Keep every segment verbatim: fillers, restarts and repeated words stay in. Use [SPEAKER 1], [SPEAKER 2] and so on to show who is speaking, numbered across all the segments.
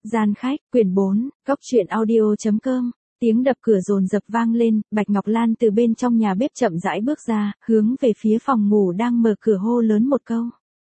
[SPEAKER 1] Gian khách, quyển bốn, góc truyện audio.com. Tiếng đập cửa dồn dập vang lên, Bạch Ngọc Lan từ bên trong nhà bếp chậm rãi bước ra, hướng về phía phòng ngủ đang mở cửa hô lớn một câu.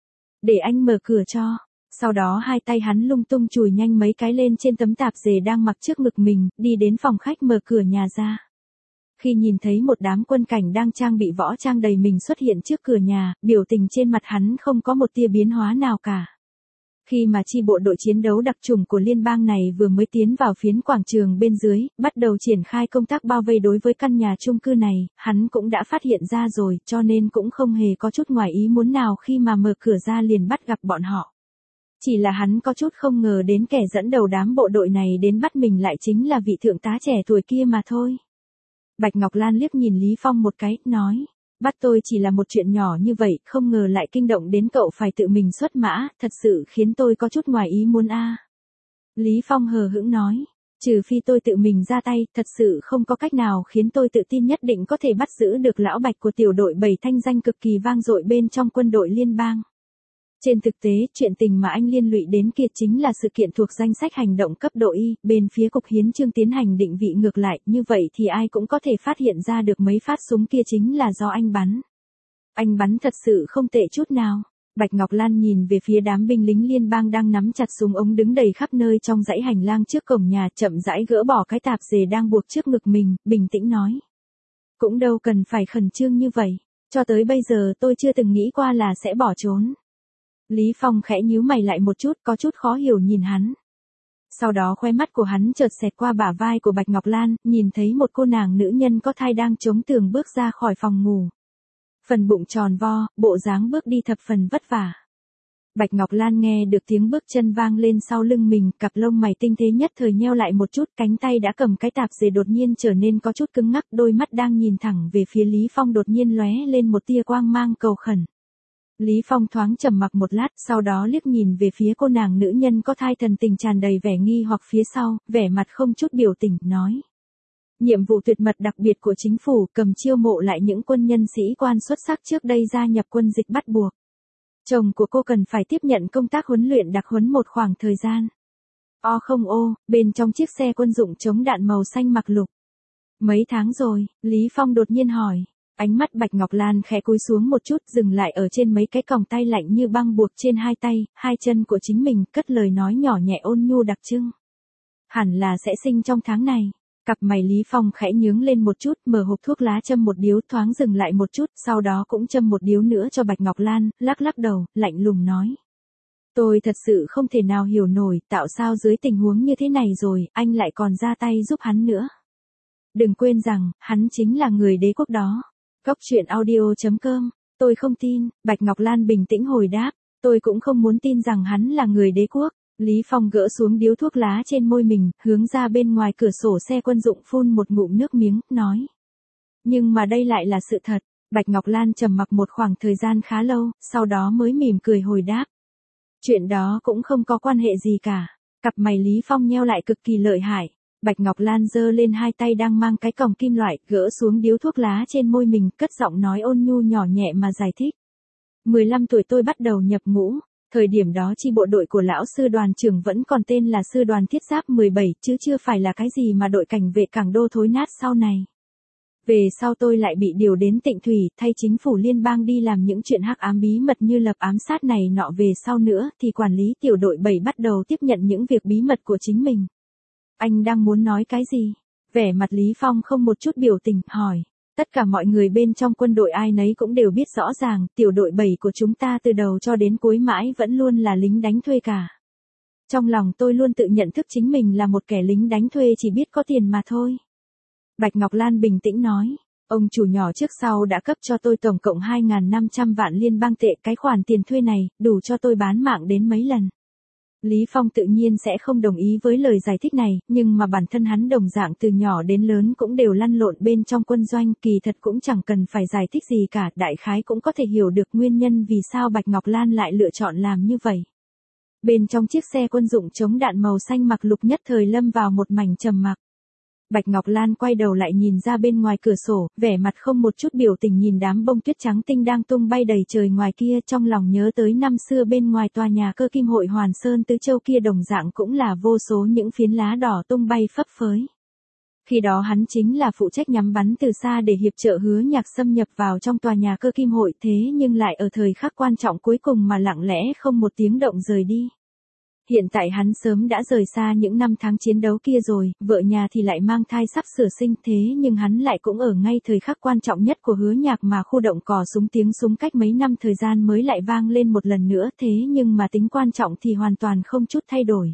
[SPEAKER 1] Để anh mở cửa cho. Sau đó hai tay hắn lung tung chùi nhanh mấy cái lên trên tấm tạp dề đang mặc trước ngực mình, đi đến phòng khách mở cửa nhà ra. Khi nhìn thấy một đám quân cảnh đang trang bị võ trang đầy mình xuất hiện trước cửa nhà, biểu tình trên mặt hắn không có một tia biến hóa nào cả. Khi mà chi bộ đội chiến đấu đặc chủng của liên bang này vừa mới tiến vào phiến quảng trường bên dưới, bắt đầu triển khai công tác bao vây đối với căn nhà chung cư này, hắn cũng đã phát hiện ra rồi, cho nên cũng không hề có chút ngoài ý muốn nào khi mà mở cửa ra liền bắt gặp bọn họ. Chỉ là hắn có chút không ngờ đến kẻ dẫn đầu đám bộ đội này đến bắt mình lại chính là vị thượng tá trẻ tuổi kia mà thôi. Bạch Ngọc Lan liếc nhìn Lý Phong một cái, nói. Bắt tôi chỉ là một chuyện nhỏ như vậy, không ngờ lại kinh động đến cậu phải tự mình xuất mã, thật sự khiến tôi có chút ngoài ý muốn a. Lý Phong hờ hững nói, trừ phi tôi tự mình ra tay, thật sự không có cách nào khiến tôi tự tin nhất định có thể bắt giữ được lão Bạch của tiểu đội bảy thanh danh cực kỳ vang dội bên trong quân đội liên bang. Trên thực tế, chuyện tình mà anh liên lụy đến kia chính là sự kiện thuộc danh sách hành động cấp độ Y, bên phía cục hiến chương tiến hành định vị ngược lại, như vậy thì ai cũng có thể phát hiện ra được mấy phát súng kia chính là do anh bắn. Anh bắn thật sự không tệ chút nào. Bạch Ngọc Lan nhìn về phía đám binh lính liên bang đang nắm chặt súng ống đứng đầy khắp nơi trong dãy hành lang trước cổng nhà, chậm rãi gỡ bỏ cái tạp dề đang buộc trước ngực mình, bình tĩnh nói. Cũng đâu cần phải khẩn trương như vậy, cho tới bây giờ tôi chưa từng nghĩ qua là sẽ bỏ trốn. Lý Phong khẽ nhíu mày lại một chút, có chút khó hiểu nhìn hắn. Sau đó khóe mắt của hắn chợt xẹt qua bả vai của Bạch Ngọc Lan, nhìn thấy một cô nàng nữ nhân có thai đang chống tường bước ra khỏi phòng ngủ. Phần bụng tròn vo, bộ dáng bước đi thập phần vất vả. Bạch Ngọc Lan nghe được tiếng bước chân vang lên sau lưng mình, cặp lông mày tinh tế nhất thời nheo lại một chút, cánh tay đã cầm cái tạp dề đột nhiên trở nên có chút cứng ngắc, đôi mắt đang nhìn thẳng về phía Lý Phong đột nhiên lóe lên một tia quang mang cầu khẩn. Lý Phong thoáng trầm mặc một lát, sau đó liếc nhìn về phía cô nàng nữ nhân có thai, thần tình tràn đầy vẻ nghi hoặc phía sau, vẻ mặt không chút biểu tình, nói. Nhiệm vụ tuyệt mật đặc biệt của chính phủ, cầm chiêu mộ lại những quân nhân sĩ quan xuất sắc trước đây gia nhập quân dịch bắt buộc. Chồng của cô cần phải tiếp nhận công tác huấn luyện đặc huấn một khoảng thời gian. O không ô, bên trong chiếc xe quân dụng chống đạn màu xanh mặc lục. Mấy tháng rồi, Lý Phong đột nhiên hỏi. Ánh mắt Bạch Ngọc Lan khẽ cúi xuống một chút, dừng lại ở trên mấy cái còng tay lạnh như băng buộc trên hai tay, hai chân của chính mình, cất lời nói nhỏ nhẹ ôn nhu đặc trưng. Hẳn là sẽ sinh trong tháng này. Cặp mày Lý Phong khẽ nhướng lên một chút, mở hộp thuốc lá châm một điếu, thoáng dừng lại một chút, sau đó cũng châm một điếu nữa cho Bạch Ngọc Lan, lắc lắc đầu, lạnh lùng nói. Tôi thật sự không thể nào hiểu nổi, tạo sao dưới tình huống như thế này rồi, anh lại còn ra tay giúp hắn nữa. Đừng quên rằng, hắn chính là người đế quốc đó. Góc truyện audio.com, tôi không tin, Bạch Ngọc Lan bình tĩnh hồi đáp, tôi cũng không muốn tin rằng hắn là người đế quốc. Lý Phong gỡ xuống điếu thuốc lá trên môi mình, hướng ra bên ngoài cửa sổ xe quân dụng phun một ngụm nước miếng, nói. Nhưng mà đây lại là sự thật. Bạch Ngọc Lan trầm mặc một khoảng thời gian khá lâu, sau đó mới mỉm cười hồi đáp. Chuyện đó cũng không có quan hệ gì cả. Cặp mày Lý Phong nheo lại cực kỳ lợi hại. Bạch Ngọc Lan giơ lên hai tay đang mang cái còng kim loại, gỡ xuống điếu thuốc lá trên môi mình, cất giọng nói ôn nhu nhỏ nhẹ mà giải thích. mười lăm tuổi tôi bắt đầu nhập ngũ, thời điểm đó chi bộ đội của lão sư đoàn trưởng vẫn còn tên là sư đoàn thiết giáp mười bảy, chứ chưa phải là cái gì mà đội cảnh vệ cảng đô thối nát sau này. Về sau tôi lại bị điều đến Tịnh Thủy, thay chính phủ liên bang đi làm những chuyện hắc ám bí mật như lập ám sát này nọ, về sau nữa thì quản lý tiểu đội bảy bắt đầu tiếp nhận những việc bí mật của chính mình. Anh đang muốn nói cái gì? Vẻ mặt Lý Phong không một chút biểu tình, hỏi. Tất cả mọi người bên trong quân đội ai nấy cũng đều biết rõ ràng, tiểu đội bảy của chúng ta từ đầu cho đến cuối mãi vẫn luôn là lính đánh thuê cả. Trong lòng tôi luôn tự nhận thức chính mình là một kẻ lính đánh thuê chỉ biết có tiền mà thôi. Bạch Ngọc Lan bình tĩnh nói. Ông chủ nhỏ trước sau đã cấp cho tôi tổng cộng hai nghìn năm trăm vạn liên bang tệ, cái khoản tiền thuê này, đủ cho tôi bán mạng đến mấy lần. Lý Phong tự nhiên sẽ không đồng ý với lời giải thích này, nhưng mà bản thân hắn đồng dạng từ nhỏ đến lớn cũng đều lăn lộn bên trong quân doanh, kỳ thật cũng chẳng cần phải giải thích gì cả, đại khái cũng có thể hiểu được nguyên nhân vì sao Bạch Ngọc Lan lại lựa chọn làm như vậy. Bên trong chiếc xe quân dụng chống đạn màu xanh mặc lục nhất thời lâm vào một mảnh trầm mặc. Bạch Ngọc Lan quay đầu lại nhìn ra bên ngoài cửa sổ, vẻ mặt không một chút biểu tình nhìn đám bông tuyết trắng tinh đang tung bay đầy trời ngoài kia, trong lòng nhớ tới năm xưa bên ngoài tòa nhà Cơ Kim Hội Hoàn Sơn Tứ Châu kia đồng dạng cũng là vô số những phiến lá đỏ tung bay phấp phới. Khi đó hắn chính là phụ trách nhắm bắn từ xa để hiệp trợ Hứa Nhạc xâm nhập vào trong tòa nhà Cơ Kim Hội, thế nhưng lại ở thời khắc quan trọng cuối cùng mà lặng lẽ không một tiếng động rời đi. Hiện tại hắn sớm đã rời xa những năm tháng chiến đấu kia rồi, vợ nhà thì lại mang thai sắp sửa sinh, thế nhưng hắn lại cũng ở ngay thời khắc quan trọng nhất của Hứa Nhạc mà khu động cò súng, tiếng súng cách mấy năm thời gian mới lại vang lên một lần nữa, thế nhưng mà tính quan trọng thì hoàn toàn không chút thay đổi.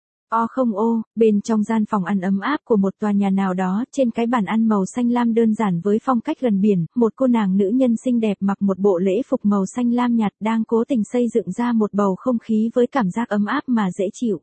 [SPEAKER 1] O không ô, bên trong gian phòng ăn ấm áp của một tòa nhà nào đó, trên cái bàn ăn màu xanh lam đơn giản với phong cách gần biển, một cô nàng nữ nhân xinh đẹp mặc một bộ lễ phục màu xanh lam nhạt đang cố tình xây dựng ra một bầu không khí với cảm giác ấm áp mà dễ chịu.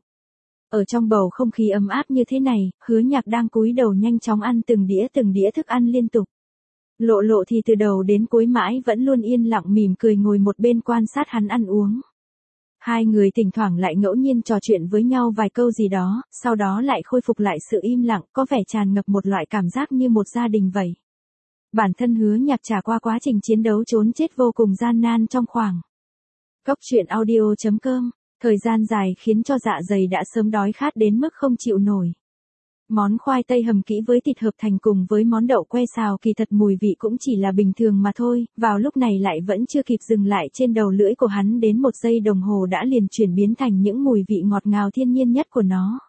[SPEAKER 1] Ở trong bầu không khí ấm áp như thế này, Hứa Nhạc đang cúi đầu nhanh chóng ăn từng đĩa từng đĩa thức ăn liên tục. Lộ Lộ thì từ đầu đến cuối mãi vẫn luôn yên lặng mỉm cười ngồi một bên quan sát hắn ăn uống. Hai người thỉnh thoảng lại ngẫu nhiên trò chuyện với nhau vài câu gì đó, sau đó lại khôi phục lại sự im lặng, có vẻ tràn ngập một loại cảm giác như một gia đình vậy. Bản thân Hứa Nhạc trải qua quá trình chiến đấu trốn chết vô cùng gian nan trong khoảng. Cốc truyện audio chấm com, thời gian dài khiến cho dạ dày đã sớm đói khát đến mức không chịu nổi. Món khoai tây hầm kỹ với thịt hợp thành cùng với món đậu que xào kỳ thật mùi vị cũng chỉ là bình thường mà thôi, vào lúc này lại vẫn chưa kịp dừng lại trên đầu lưỡi của hắn đến một giây đồng hồ đã liền chuyển biến thành những mùi vị ngọt ngào thiên nhiên nhất của nó.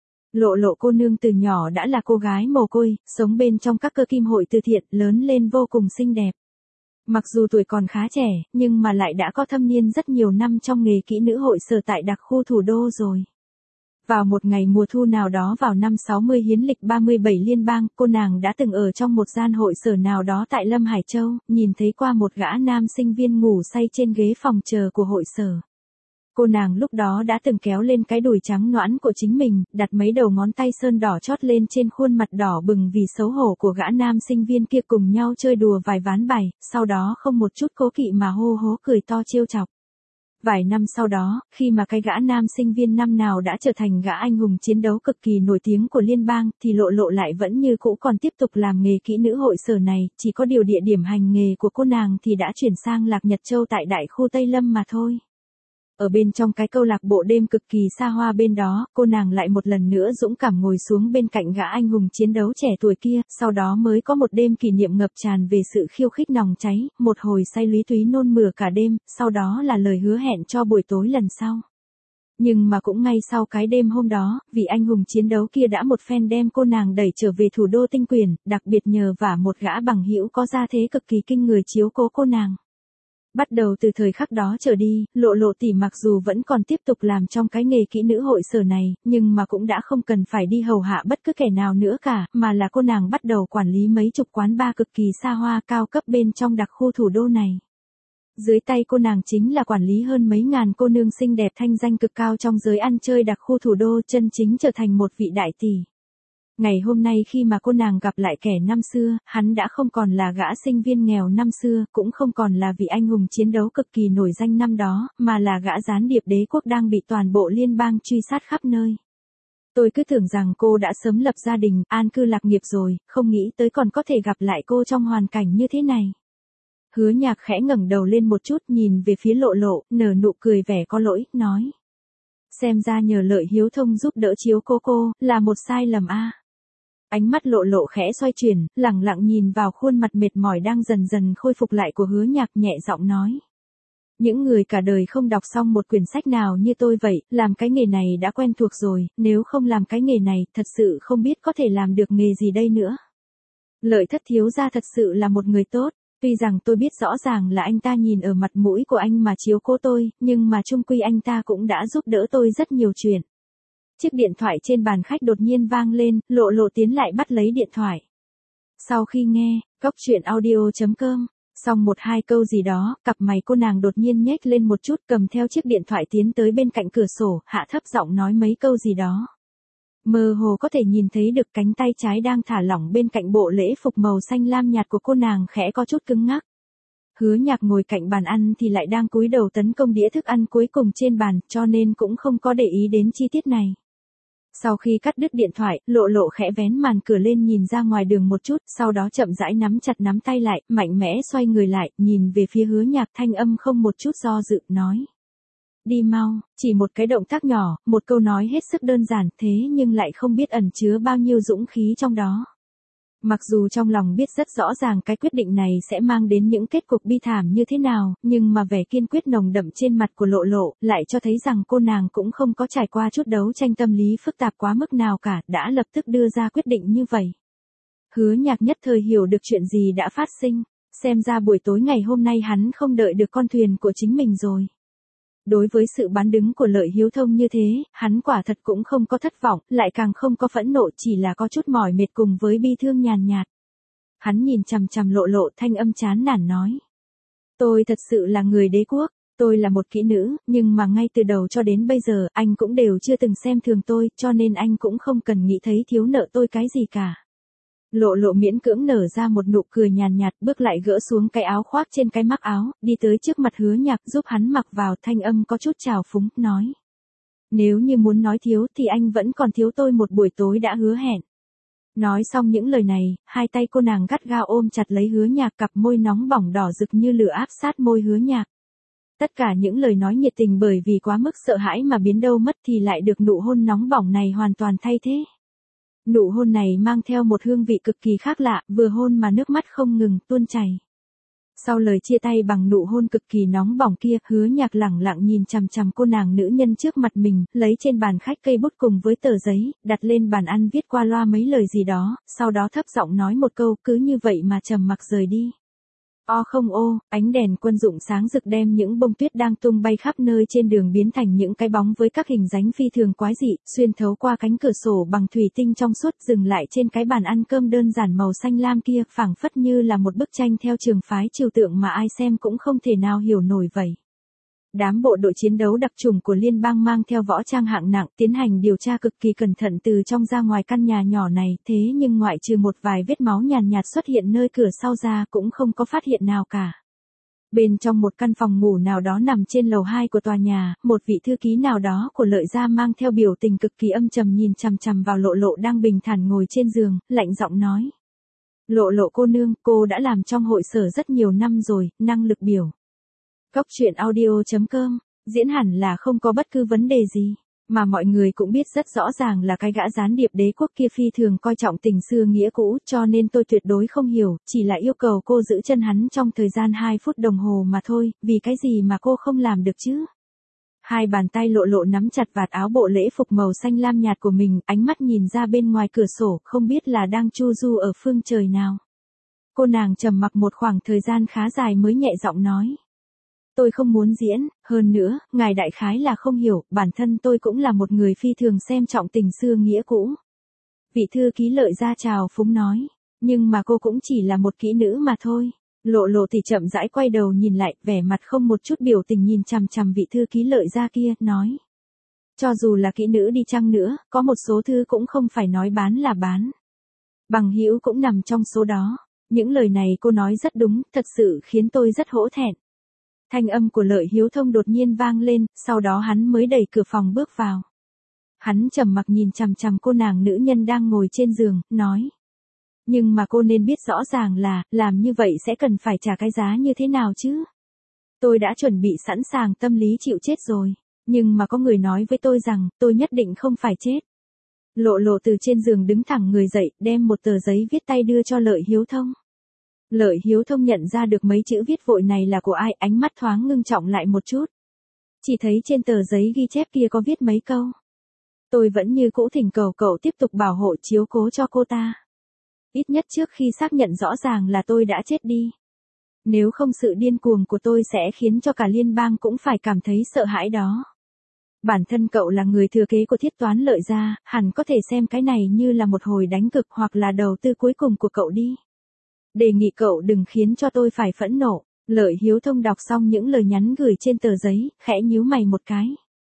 [SPEAKER 1] Lộ Lộ cô nương từ nhỏ đã là cô gái mồ côi, sống bên trong các cơ kim hội từ thiện, lớn lên vô cùng xinh đẹp. Mặc dù tuổi còn khá trẻ, nhưng mà lại đã có thâm niên rất nhiều năm trong nghề kỹ nữ hội sở tại đặc khu thủ đô rồi. Vào một ngày mùa thu nào đó vào năm sáu mươi hiến lịch ba mươi bảy liên bang, cô nàng đã từng ở trong một gian hội sở nào đó tại Lâm Hải Châu, nhìn thấy qua một gã nam sinh viên ngủ say trên ghế phòng chờ của hội sở. Cô nàng lúc đó đã từng kéo lên cái đùi trắng nõn của chính mình, đặt mấy đầu ngón tay sơn đỏ chót lên trên khuôn mặt đỏ bừng vì xấu hổ của gã nam sinh viên kia, cùng nhau chơi đùa vài ván bài, sau đó không một chút cố kỵ mà hô hố cười to trêu chọc. Vài năm sau đó, khi mà cái gã nam sinh viên năm nào đã trở thành gã anh hùng chiến đấu cực kỳ nổi tiếng của liên bang, thì Lộ Lộ lại vẫn như cũ còn tiếp tục làm nghề kỹ nữ hội sở này, chỉ có điều địa điểm hành nghề của cô nàng thì đã chuyển sang Lạc Nhật Châu tại đại khu Tây Lâm mà thôi. Ở bên trong cái câu lạc bộ đêm cực kỳ xa hoa bên đó, cô nàng lại một lần nữa dũng cảm ngồi xuống bên cạnh gã anh hùng chiến đấu trẻ tuổi kia, sau đó mới có một đêm kỷ niệm ngập tràn về sự khiêu khích nòng cháy, một hồi say lúy túy nôn mửa cả đêm, sau đó là lời hứa hẹn cho buổi tối lần sau. Nhưng mà cũng ngay sau cái đêm hôm đó, vị anh hùng chiến đấu kia đã một phen đem cô nàng đẩy trở về thủ đô tinh quyền, đặc biệt nhờ vả một gã bằng hữu có gia thế cực kỳ kinh người chiếu cố cô nàng. Bắt đầu từ thời khắc đó trở đi, Lộ Lộ tỷ mặc dù vẫn còn tiếp tục làm trong cái nghề kỹ nữ hội sở này, nhưng mà cũng đã không cần phải đi hầu hạ bất cứ kẻ nào nữa cả, mà là cô nàng bắt đầu quản lý mấy chục quán bar cực kỳ xa hoa cao cấp bên trong đặc khu thủ đô này. Dưới tay cô nàng chính là quản lý hơn mấy ngàn cô nương xinh đẹp thanh danh cực cao trong giới ăn chơi đặc khu thủ đô, chân chính trở thành một vị đại tỷ. Ngày hôm nay khi mà cô nàng gặp lại kẻ năm xưa, hắn đã không còn là gã sinh viên nghèo năm xưa, cũng không còn là vị anh hùng chiến đấu cực kỳ nổi danh năm đó, mà là gã gián điệp đế quốc đang bị toàn bộ liên bang truy sát khắp nơi. Tôi cứ tưởng rằng cô đã sớm lập gia đình, an cư lạc nghiệp rồi, không nghĩ tới còn có thể gặp lại cô trong hoàn cảnh như thế này. Hứa Nhạc khẽ ngẩng đầu lên một chút nhìn về phía Lộ Lộ, nở nụ cười vẻ có lỗi, nói. Xem ra nhờ Lợi Hiếu Thông giúp đỡ chiếu cô cô, là một sai lầm a. Ánh mắt Lộ Lộ khẽ xoay chuyển, lẳng lặng nhìn vào khuôn mặt mệt mỏi đang dần dần khôi phục lại của Hứa Nhạc, nhẹ giọng nói. Những người cả đời không đọc xong một quyển sách nào như tôi vậy, làm cái nghề này đã quen thuộc rồi, nếu không làm cái nghề này, thật sự không biết có thể làm được nghề gì đây nữa. Lợi Thất thiếu gia thật sự là một người tốt, tuy rằng tôi biết rõ ràng là anh ta nhìn ở mặt mũi của anh mà chiếu cố tôi, nhưng mà chung quy anh ta cũng đã giúp đỡ tôi rất nhiều chuyện. Chiếc điện thoại trên bàn khách đột nhiên vang lên, Lộ Lộ tiến lại bắt lấy điện thoại. Sau khi nghe, cốc truyện audio chấm com, xong một hai câu gì đó, cặp mày cô nàng đột nhiên nhếch lên một chút, cầm theo chiếc điện thoại tiến tới bên cạnh cửa sổ, hạ thấp giọng nói mấy câu gì đó. Mơ hồ có thể nhìn thấy được cánh tay trái đang thả lỏng bên cạnh bộ lễ phục màu xanh lam nhạt của cô nàng khẽ có chút cứng ngắc. Hứa Nhạc ngồi cạnh bàn ăn thì lại đang cúi đầu tấn công đĩa thức ăn cuối cùng trên bàn, cho nên cũng không có để ý đến chi tiết này. Sau khi cắt đứt điện thoại, Lộ Lộ khẽ vén màn cửa lên nhìn ra ngoài đường một chút, sau đó chậm rãi nắm chặt nắm tay lại, mạnh mẽ xoay người lại, nhìn về phía Hứa Nhạc, thanh âm không một chút do dự, nói. Đi mau, chỉ một cái động tác nhỏ, một câu nói hết sức đơn giản, thế nhưng lại không biết ẩn chứa bao nhiêu dũng khí trong đó. Mặc dù trong lòng biết rất rõ ràng cái quyết định này sẽ mang đến những kết cục bi thảm như thế nào, nhưng mà vẻ kiên quyết nồng đậm trên mặt của Lộ Lộ, lại cho thấy rằng cô nàng cũng không có trải qua chút đấu tranh tâm lý phức tạp quá mức nào cả, đã lập tức đưa ra quyết định như vậy. Hứa Nhạc nhất thời hiểu được chuyện gì đã phát sinh, xem ra buổi tối ngày hôm nay hắn không đợi được con thuyền của chính mình rồi. Đối với sự bán đứng của Lợi Hiếu Thông như thế, hắn quả thật cũng không có thất vọng, lại càng không có phẫn nộ, chỉ là có chút mỏi mệt cùng với bi thương nhàn nhạt. Hắn nhìn chằm chằm Lộ Lộ, thanh âm chán nản nói. Tôi thật sự là người đế quốc, tôi là một kỹ nữ, nhưng mà ngay từ đầu cho đến bây giờ, anh cũng đều chưa từng xem thường tôi, cho nên anh cũng không cần nghĩ thấy thiếu nợ tôi cái gì cả. Lộ Lộ miễn cưỡng nở ra một nụ cười nhàn nhạt, bước lại gỡ xuống cái áo khoác trên cái mắc áo, đi tới trước mặt Hứa Nhạc giúp hắn mặc vào, thanh âm có chút trào phúng, nói. Nếu như muốn nói thiếu thì anh vẫn còn thiếu tôi một buổi tối đã hứa hẹn. Nói xong những lời này, hai tay cô nàng gắt gao ôm chặt lấy Hứa Nhạc, cặp môi nóng bỏng đỏ rực như lửa áp sát môi Hứa Nhạc. Tất cả những lời nói nhiệt tình bởi vì quá mức sợ hãi mà biến đâu mất thì lại được nụ hôn nóng bỏng này hoàn toàn thay thế. Nụ hôn này mang theo một hương vị cực kỳ khác lạ, vừa hôn mà nước mắt không ngừng tuôn chảy. Sau lời chia tay bằng nụ hôn cực kỳ nóng bỏng kia, Hứa Nhạc lẳng lặng nhìn chằm chằm cô nàng nữ nhân trước mặt mình, lấy trên bàn khách cây bút cùng với tờ giấy, đặt lên bàn ăn viết qua loa mấy lời gì đó, sau đó thấp giọng nói một câu, cứ như vậy mà trầm mặc rời đi. O không ô, ánh đèn quân dụng sáng rực đem những bông tuyết đang tung bay khắp nơi trên đường biến thành những cái bóng với các hình dáng phi thường quái dị, xuyên thấu qua cánh cửa sổ bằng thủy tinh trong suốt, dừng lại trên cái bàn ăn cơm đơn giản màu xanh lam kia, phảng phất như là một bức tranh theo trường phái trừu tượng mà ai xem cũng không thể nào hiểu nổi vậy. Đám bộ đội chiến đấu đặc chủng của liên bang mang theo võ trang hạng nặng tiến hành điều tra cực kỳ cẩn thận từ trong ra ngoài căn nhà nhỏ này, thế nhưng ngoại trừ một vài vết máu nhàn nhạt xuất hiện nơi cửa sau ra cũng không có phát hiện nào cả. Bên trong một căn phòng ngủ nào đó nằm trên lầu hai của tòa nhà, một vị thư ký nào đó của Lợi gia mang theo biểu tình cực kỳ âm trầm nhìn chằm chằm vào Lộ Lộ đang bình thản ngồi trên giường, lạnh giọng nói. Lộ Lộ cô nương, cô đã làm trong hội sở rất nhiều năm rồi, năng lực biểu. Cốc truyện audio chấm com, diễn hẳn là không có bất cứ vấn đề gì, mà mọi người cũng biết rất rõ ràng là cái gã gián điệp đế quốc kia phi thường coi trọng tình xưa nghĩa cũ, cho nên tôi tuyệt đối không hiểu, chỉ là yêu cầu cô giữ chân hắn trong thời gian hai phút đồng hồ mà thôi, vì cái gì mà cô không làm được chứ? Hai bàn tay Lộ Lộ nắm chặt vạt áo bộ lễ phục màu xanh lam nhạt của mình, ánh mắt nhìn ra bên ngoài cửa sổ, không biết là đang chu du ở phương trời nào. Cô nàng trầm mặc một khoảng thời gian khá dài mới nhẹ giọng nói. Tôi không muốn diễn, hơn nữa, ngài đại khái là không hiểu, bản thân tôi cũng là một người phi thường xem trọng tình xưa nghĩa cũ. Vị thư ký Lợi gia chào phúng nói, nhưng mà cô cũng chỉ là một kỹ nữ mà thôi. Lộ Lộ thì chậm rãi quay đầu nhìn lại, vẻ mặt không một chút biểu tình nhìn chằm chằm vị thư ký Lợi gia kia, nói. Cho dù là kỹ nữ đi chăng nữa, có một số thứ cũng không phải nói bán là bán. Bằng hữu cũng nằm trong số đó. Những lời này cô nói rất đúng, thật sự khiến tôi rất hổ thẹn. Thanh âm của Lợi Hiếu Thông đột nhiên vang lên, sau đó hắn mới đẩy cửa phòng bước vào. Hắn trầm mặc nhìn chằm chằm cô nàng nữ nhân đang ngồi trên giường, nói. Nhưng mà cô nên biết rõ ràng là, làm như vậy sẽ cần phải trả cái giá như thế nào chứ? Tôi đã chuẩn bị sẵn sàng tâm lý chịu chết rồi, nhưng mà có người nói với tôi rằng, tôi nhất định không phải chết. Lộ Lộ từ trên giường đứng thẳng người dậy, đem một tờ giấy viết tay đưa cho Lợi Hiếu Thông. Lợi Hiếu Thông nhận ra được mấy chữ viết vội này là của ai, ánh mắt thoáng ngưng trọng lại một chút. Chỉ thấy trên tờ giấy ghi chép kia có viết mấy câu. Tôi vẫn như cũ thỉnh cầu cậu tiếp tục bảo hộ chiếu cố cho cô ta. Ít nhất trước khi xác nhận rõ ràng là tôi đã chết đi. Nếu không sự điên cuồng của tôi sẽ khiến cho cả liên bang cũng phải cảm thấy sợ hãi đó. Bản thân cậu là người thừa kế của Thiết Toán Lợi gia, hẳn có thể xem cái này như là một hồi đánh cực hoặc là đầu tư cuối cùng của cậu đi. Đề nghị cậu đừng khiến cho tôi phải phẫn nộ. Lợi Hiếu Thông đọc xong những lời nhắn gửi trên tờ giấy, khẽ nhíu mày một cái.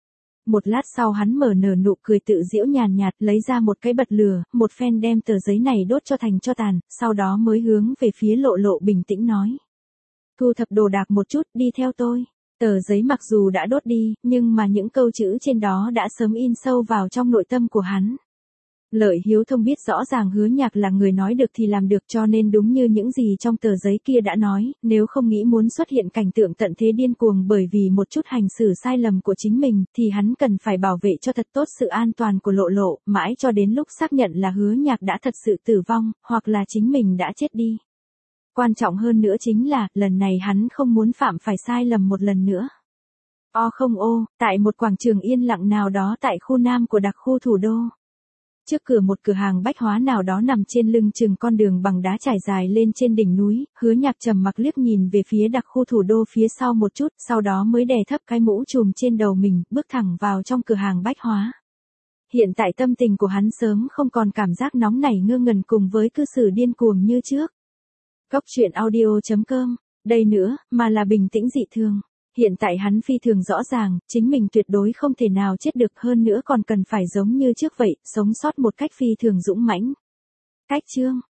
[SPEAKER 1] Một lát sau hắn mở nở nụ cười tự giễu nhàn nhạt, lấy ra một cái bật lửa, một phen đem tờ giấy này đốt cho thành tro tàn, sau đó mới hướng về phía Lộ Lộ bình tĩnh nói. Thu thập đồ đạc một chút, đi theo tôi. Tờ giấy mặc dù đã đốt đi, nhưng mà những câu chữ trên đó đã sớm in sâu vào trong nội tâm của hắn. Lợi Hiếu Thông biết rõ ràng Hứa Nhạc là người nói được thì làm được, cho nên đúng như những gì trong tờ giấy kia đã nói, nếu không nghĩ muốn xuất hiện cảnh tượng tận thế điên cuồng bởi vì một chút hành xử sai lầm của chính mình, thì hắn cần phải bảo vệ cho thật tốt sự an toàn của Lộ Lộ, mãi cho đến lúc xác nhận là Hứa Nhạc đã thật sự tử vong, hoặc là chính mình đã chết đi. Quan trọng hơn nữa chính là, lần này hắn không muốn phạm phải sai lầm một lần nữa. O không ô, tại một quảng trường yên lặng nào đó tại khu Nam của đặc khu thủ đô. Trước cửa một cửa hàng bách hóa nào đó nằm trên lưng chừng con đường bằng đá trải dài lên trên đỉnh núi, Hứa Nhạc trầm mặc liếc nhìn về phía đặc khu thủ đô phía sau một chút, sau đó mới đè thấp cái mũ trùm trên đầu mình, bước thẳng vào trong cửa hàng bách hóa. Hiện tại tâm tình của hắn sớm không còn cảm giác nóng nảy ngơ ngẩn cùng với cư xử điên cuồng như trước. Cốc truyện audio chấm com, đây nữa, mà là bình tĩnh dị thường. Hiện tại hắn phi thường rõ ràng, chính mình tuyệt đối không thể nào chết được, hơn nữa còn cần phải giống như trước vậy, sống sót một cách phi thường dũng mãnh. Cách chương